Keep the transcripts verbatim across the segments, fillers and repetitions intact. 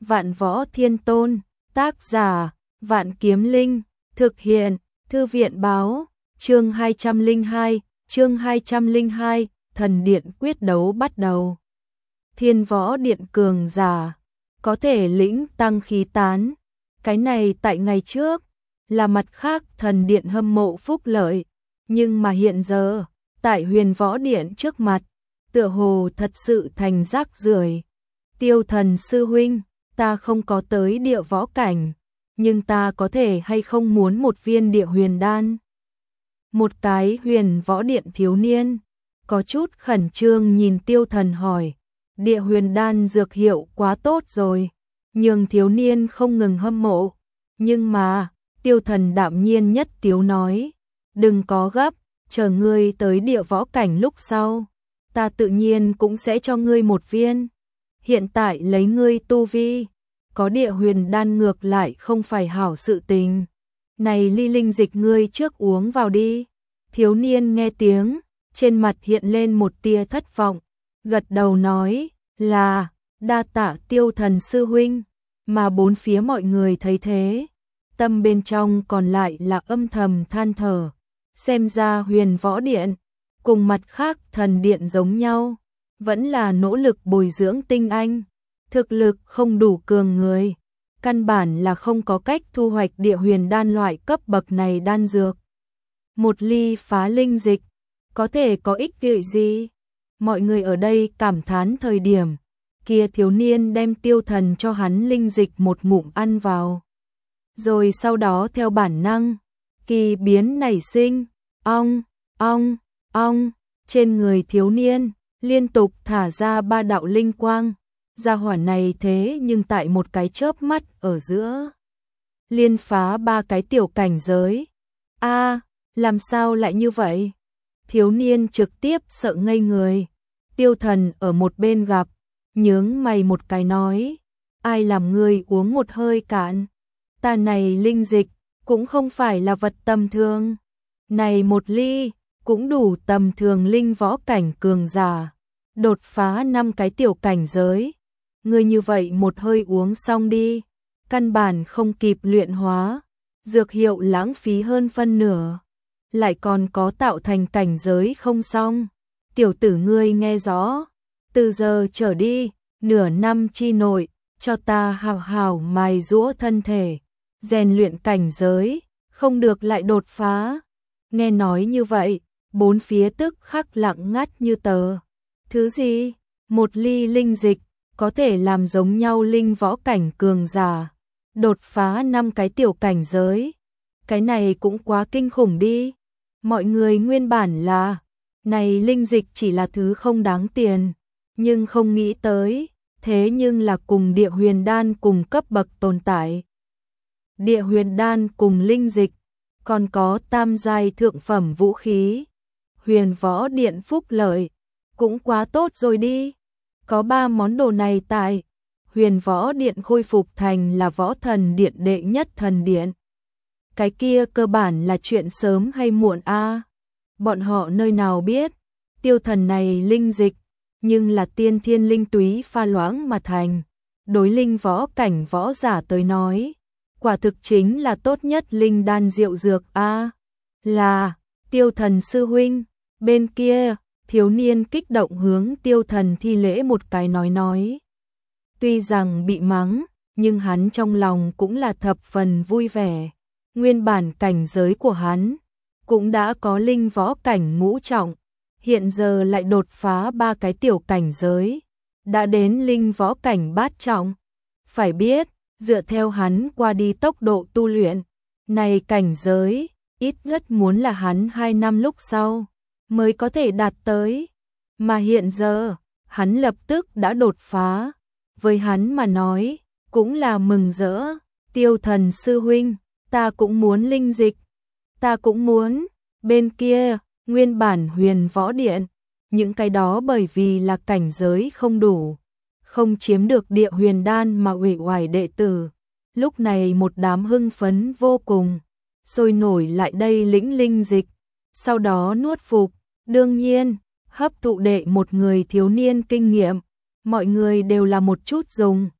Vạn Võ Thiên Tôn, tác giả, Vạn Kiếm Linh, thực hiện, Thư viện báo, chương hai trăm lẻ hai, chương hai trăm lẻ hai, thần điện quyết đấu bắt đầu. Thiên Võ Điện cường giả, có thể lĩnh tăng khí tán, cái này tại ngày trước, là mặt khác thần điện hâm mộ phúc lợi, nhưng mà hiện giờ, tại Huyền Võ Điện trước mặt, tựa hồ thật sự thành rác rưởi. Tiêu Thần sư huynh, ta không có tới địa võ cảnh, nhưng ta có thể hay không muốn một viên địa huyền đan. Một cái Huyền Võ Điện thiếu niên, có chút khẩn trương nhìn Tiêu Thần hỏi, địa huyền đan dược hiệu quá tốt rồi, nhưng thiếu niên không ngừng hâm mộ, nhưng mà, Tiêu Thần đạm nhiên nhất tiếu nói, đừng có gấp, chờ ngươi tới địa võ cảnh lúc sau, ta tự nhiên cũng sẽ cho ngươi một viên. Hiện tại lấy ngươi tu vi, có địa huyền đan ngược lại không phải hảo sự tình. Này ly linh dịch ngươi trước uống vào đi. Thiếu niên nghe tiếng, trên mặt hiện lên một tia thất vọng, gật đầu nói là đa tạ Tiêu Thần sư huynh, mà bốn phía mọi người thấy thế, tâm bên trong còn lại là âm thầm than thở, xem ra Huyền Võ Điện cùng mặt khác thần điện giống nhau, vẫn là nỗ lực bồi dưỡng tinh anh, thực lực không đủ cường người, căn bản là không có cách thu hoạch địa huyền đan loại cấp bậc này đan dược. Một ly phá linh dịch, có thể có ích lợi gì? Mọi người ở đây cảm thán thời điểm, kia thiếu niên đem Tiêu Thần cho hắn linh dịch một ngụm ăn vào. Rồi sau đó theo bản năng, kỳ biến nảy sinh, ong, ong, ong, trên người thiếu niên, liên tục thả ra ba đạo linh quang, gia hỏa này thế nhưng tại một cái chớp mắt ở giữa, liên phá ba cái tiểu cảnh giới. A, làm sao lại như vậy? Thiếu niên trực tiếp sợ ngây người. Tiêu Thần ở một bên gặp, nhướng mày một cái nói, ai làm ngươi uống một hơi cạn? Ta này linh dịch, cũng không phải là vật tầm thường. Này một ly, cũng đủ tầm thường linh võ cảnh cường giả, đột phá năm cái tiểu cảnh giới. Ngươi như vậy một hơi uống xong đi, căn bản không kịp luyện hóa, dược hiệu lãng phí hơn phân nửa, lại còn có tạo thành cảnh giới không xong. Tiểu tử ngươi nghe rõ, từ giờ trở đi, nửa năm chi nội, cho ta hào hào mài giũa thân thể, rèn luyện cảnh giới, không được lại đột phá. Nghe nói như vậy, bốn phía tức khắc lặng ngắt như tờ. Thứ gì? Một ly linh dịch, có thể làm giống nhau linh võ cảnh cường giả, đột phá năm cái tiểu cảnh giới. Cái này cũng quá kinh khủng đi. Mọi người nguyên bản là, này linh dịch chỉ là thứ không đáng tiền, nhưng không nghĩ tới, thế nhưng là cùng địa huyền đan cùng cấp bậc tồn tại. Địa huyền đan cùng linh dịch, còn có tam giai thượng phẩm vũ khí. Huyền Võ Điện phúc lợi, cũng quá tốt rồi đi. Có ba món đồ này tại Huyền Võ Điện khôi phục thành là võ thần điện đệ nhất thần điện. Cái kia cơ bản là chuyện sớm hay muộn a? Bọn họ nơi nào biết, Tiêu Thần này linh dịch, nhưng là tiên thiên linh túy pha loãng mà thành. Đối linh võ cảnh võ giả tới nói, quả thực chính là tốt nhất linh đan diệu dược a. Là, Tiêu Thần sư huynh, bên kia, thiếu niên kích động hướng Tiêu Thần thi lễ một cái nói nói. Tuy rằng bị mắng, nhưng hắn trong lòng cũng là thập phần vui vẻ. Nguyên bản cảnh giới của hắn cũng đã có linh võ cảnh ngũ trọng, hiện giờ lại đột phá ba cái tiểu cảnh giới, đã đến linh võ cảnh bát trọng. Phải biết, dựa theo hắn qua đi tốc độ tu luyện, này cảnh giới, ít nhất muốn là hắn hai năm lúc sau mới có thể đạt tới, mà hiện giờ, hắn lập tức đã đột phá. Với hắn mà nói, cũng là mừng rỡ. Tiêu Thần sư huynh, ta cũng muốn linh dịch, ta cũng muốn. Bên kia, nguyên bản Huyền Võ Điện, những cái đó bởi vì là cảnh giới không đủ, không chiếm được địa huyền đan mà uể oải đệ tử, lúc này một đám hưng phấn vô cùng, sôi nổi lại đây lĩnh linh dịch, sau đó nuốt phục. Đương nhiên, hấp thụ đệ một người thiếu niên kinh nghiệm, mọi người đều là một chút dùng,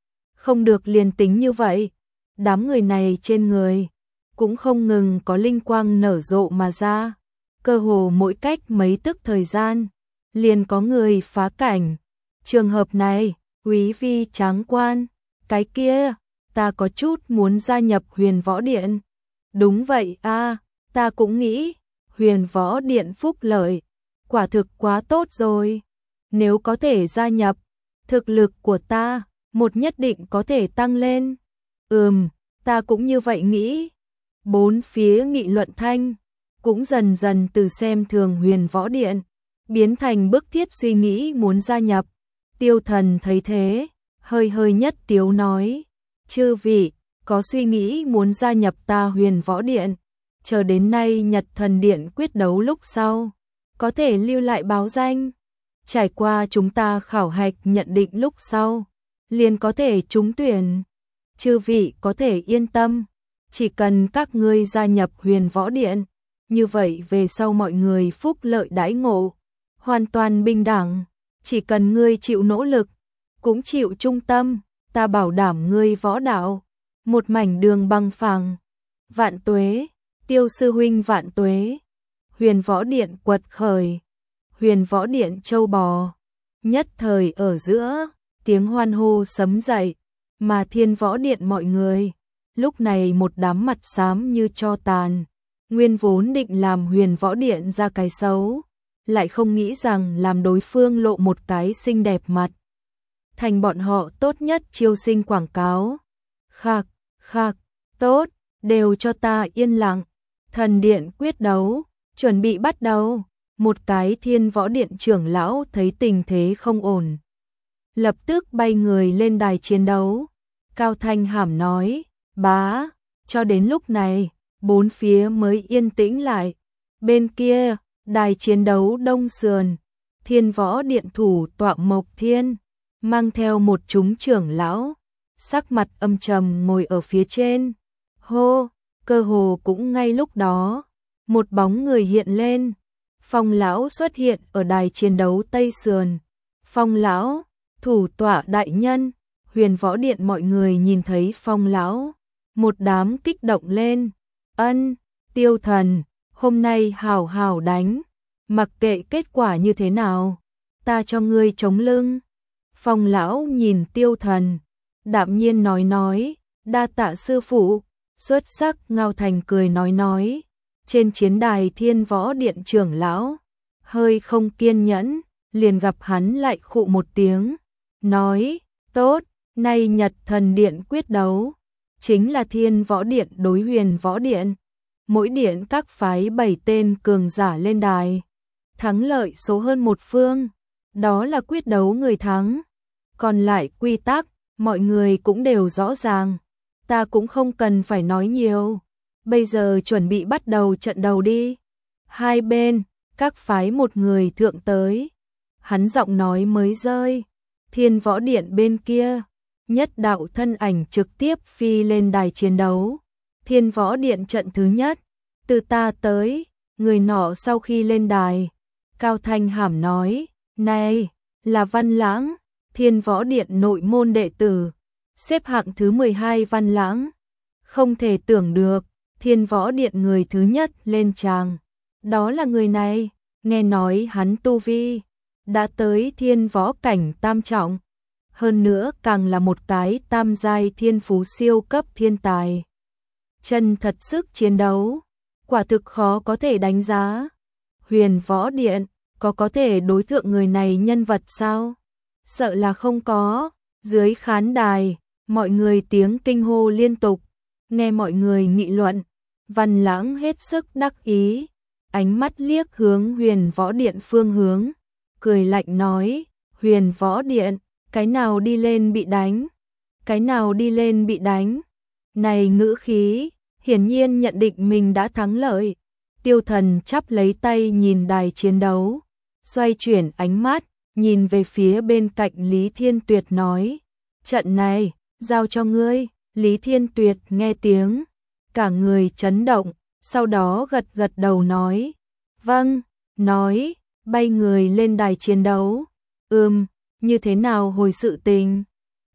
Không được liền tính như vậy, đám người này trên người cũng không ngừng có linh quang nở rộ mà ra, cơ hồ mỗi cách mấy tức thời gian liền có người phá cảnh. Trường hợp này, quý vi tráng quan, cái kia, ta có chút muốn gia nhập Huyền Võ Điện. Đúng vậy a, ta cũng nghĩ, Huyền Võ Điện phúc lợi, quả thực quá tốt rồi. Nếu có thể gia nhập, thực lực của ta, một nhất định có thể tăng lên. Ừm, ta cũng như vậy nghĩ. Bốn phía nghị luận thanh, cũng dần dần từ xem thường Huyền Võ Điện, biến thành bức thiết suy nghĩ muốn gia nhập. Tiêu Thần thấy thế, hơi hơi nhất tiếu nói, chư vị, có suy nghĩ muốn gia nhập ta Huyền Võ Điện, chờ đến nay Nhật Thần Điện quyết đấu lúc sau, có thể lưu lại báo danh. Trải qua chúng ta khảo hạch nhận định lúc sau, liền có thể trúng tuyển. Chư vị có thể yên tâm, chỉ cần các ngươi gia nhập Huyền Võ Điện, như vậy về sau mọi người phúc lợi đãi ngộ, hoàn toàn bình đẳng. Chỉ cần ngươi chịu nỗ lực, cũng chịu trung tâm, ta bảo đảm ngươi võ đạo một mảnh đường bằng phẳng. Vạn tuế, Tiêu sư huynh vạn tuế. Huyền Võ Điện quật khởi, Huyền Võ Điện châu bò. Nhất thời ở giữa, tiếng hoan hô sấm dậy, mà Thiên Võ Điện mọi người, lúc này một đám mặt xám như tro tàn, nguyên vốn định làm Huyền Võ Điện ra cái xấu, lại không nghĩ rằng làm đối phương lộ một cái xinh đẹp mặt, thành bọn họ tốt nhất chiêu sinh quảng cáo. Khạc, khạc, tốt, đều cho ta yên lặng. Thần điện quyết đấu, chuẩn bị bắt đầu. Một cái Thiên Võ Điện trưởng lão thấy tình thế không ổn, lập tức bay người lên đài chiến đấu. Cao thanh hàm nói, bá, cho đến lúc này, bốn phía mới yên tĩnh lại. Bên kia, đài chiến đấu đông sườn, Thiên Võ Điện thủ tọa Mộc Thiên, mang theo một chúng trưởng lão, sắc mặt âm trầm ngồi ở phía trên. Hô, cơ hồ cũng ngay lúc đó, một bóng người hiện lên. Phong lão xuất hiện ở đài chiến đấu tây sườn. Phong lão, thủ tọa đại nhân. Huyền Võ Điện mọi người nhìn thấy Phong lão, một đám kích động lên. Ân, Tiêu Thần, hôm nay hảo hảo đánh, mặc kệ kết quả như thế nào, ta cho ngươi chống lưng. Phong lão nhìn Tiêu Thần, đạm nhiên nói nói, đa tạ sư phụ. Xuất sắc. Ngao Thành cười nói nói. Trên chiến đài Thiên Võ Điện trưởng lão, hơi không kiên nhẫn, liền gặp hắn lại khụ một tiếng, nói, tốt, nay Nhật Thần Điện quyết đấu, chính là Thiên Võ Điện đối Huyền Võ Điện. Mỗi điện các phái bảy tên cường giả lên đài, thắng lợi số hơn một phương, đó là quyết đấu người thắng. Còn lại quy tắc, mọi người cũng đều rõ ràng, ta cũng không cần phải nói nhiều. Bây giờ chuẩn bị bắt đầu trận đầu đi. Hai bên, các phái một người thượng tới. Hắn giọng nói mới rơi. Thiên Võ Điện bên kia, nhất đạo thân ảnh trực tiếp phi lên đài chiến đấu. Thiên Võ Điện trận thứ nhất, từ ta tới. Người nọ sau khi lên đài, Cao Thanh hàm nói, này, là Văn Lãng, Thiên Võ Điện nội môn đệ tử, xếp hạng thứ mười hai. Văn Lãng, không thể tưởng được, Thiên Võ Điện người thứ nhất lên tràng, đó là người này. Nghe nói hắn tu vi đã tới thiên võ cảnh tam trọng, hơn nữa càng là một cái tam giai thiên phú siêu cấp thiên tài. Chân thật sức chiến đấu, quả thực khó có thể đánh giá. Huyền Võ Điện có có thể đối thượng người này nhân vật sao? Sợ là không có. Dưới khán đài, mọi người tiếng kinh hô liên tục, nghe mọi người nghị luận. Văn Lãng hết sức đắc ý, ánh mắt liếc hướng Huyền Võ Điện phương hướng, cười lạnh nói, Huyền Võ Điện, cái nào đi lên bị đánh, cái nào đi lên bị đánh. Này ngữ khí, hiển nhiên nhận định mình đã thắng lợi. Tiêu Thần chắp lấy tay nhìn đài chiến đấu, xoay chuyển ánh mắt, nhìn về phía bên cạnh Lý Thiên Tuyệt nói, trận này, giao cho ngươi. Lý Thiên Tuyệt nghe tiếng, cả người chấn động, sau đó gật gật đầu nói, vâng, nói, bay người lên đài chiến đấu. Ừm, như thế nào hồi sự tình?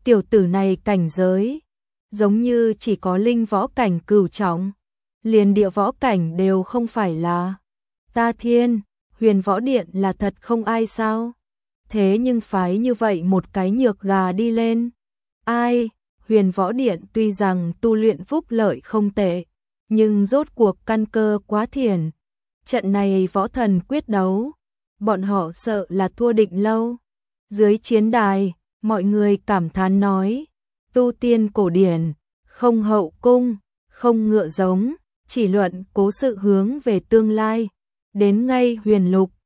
tiểu tử này cảnh giới, giống như chỉ có linh võ cảnh cửu trọng, liền địa võ cảnh đều không phải là. Ta thiên, Huyền Võ Điện là thật không ai sao? Thế nhưng phái như vậy một cái nhược gà đi lên. Ai, Huyền Võ Điện tuy rằng tu luyện phúc lợi không tệ, nhưng rốt cuộc căn cơ quá thiền. Trận này võ thần quyết đấu, bọn họ sợ là thua định lâu. Dưới chiến đài, mọi người cảm thán nói, tu tiên cổ điển, không hậu cung, không ngựa giống, chỉ luận cố sự hướng về tương lai. Đến ngay huyền lục,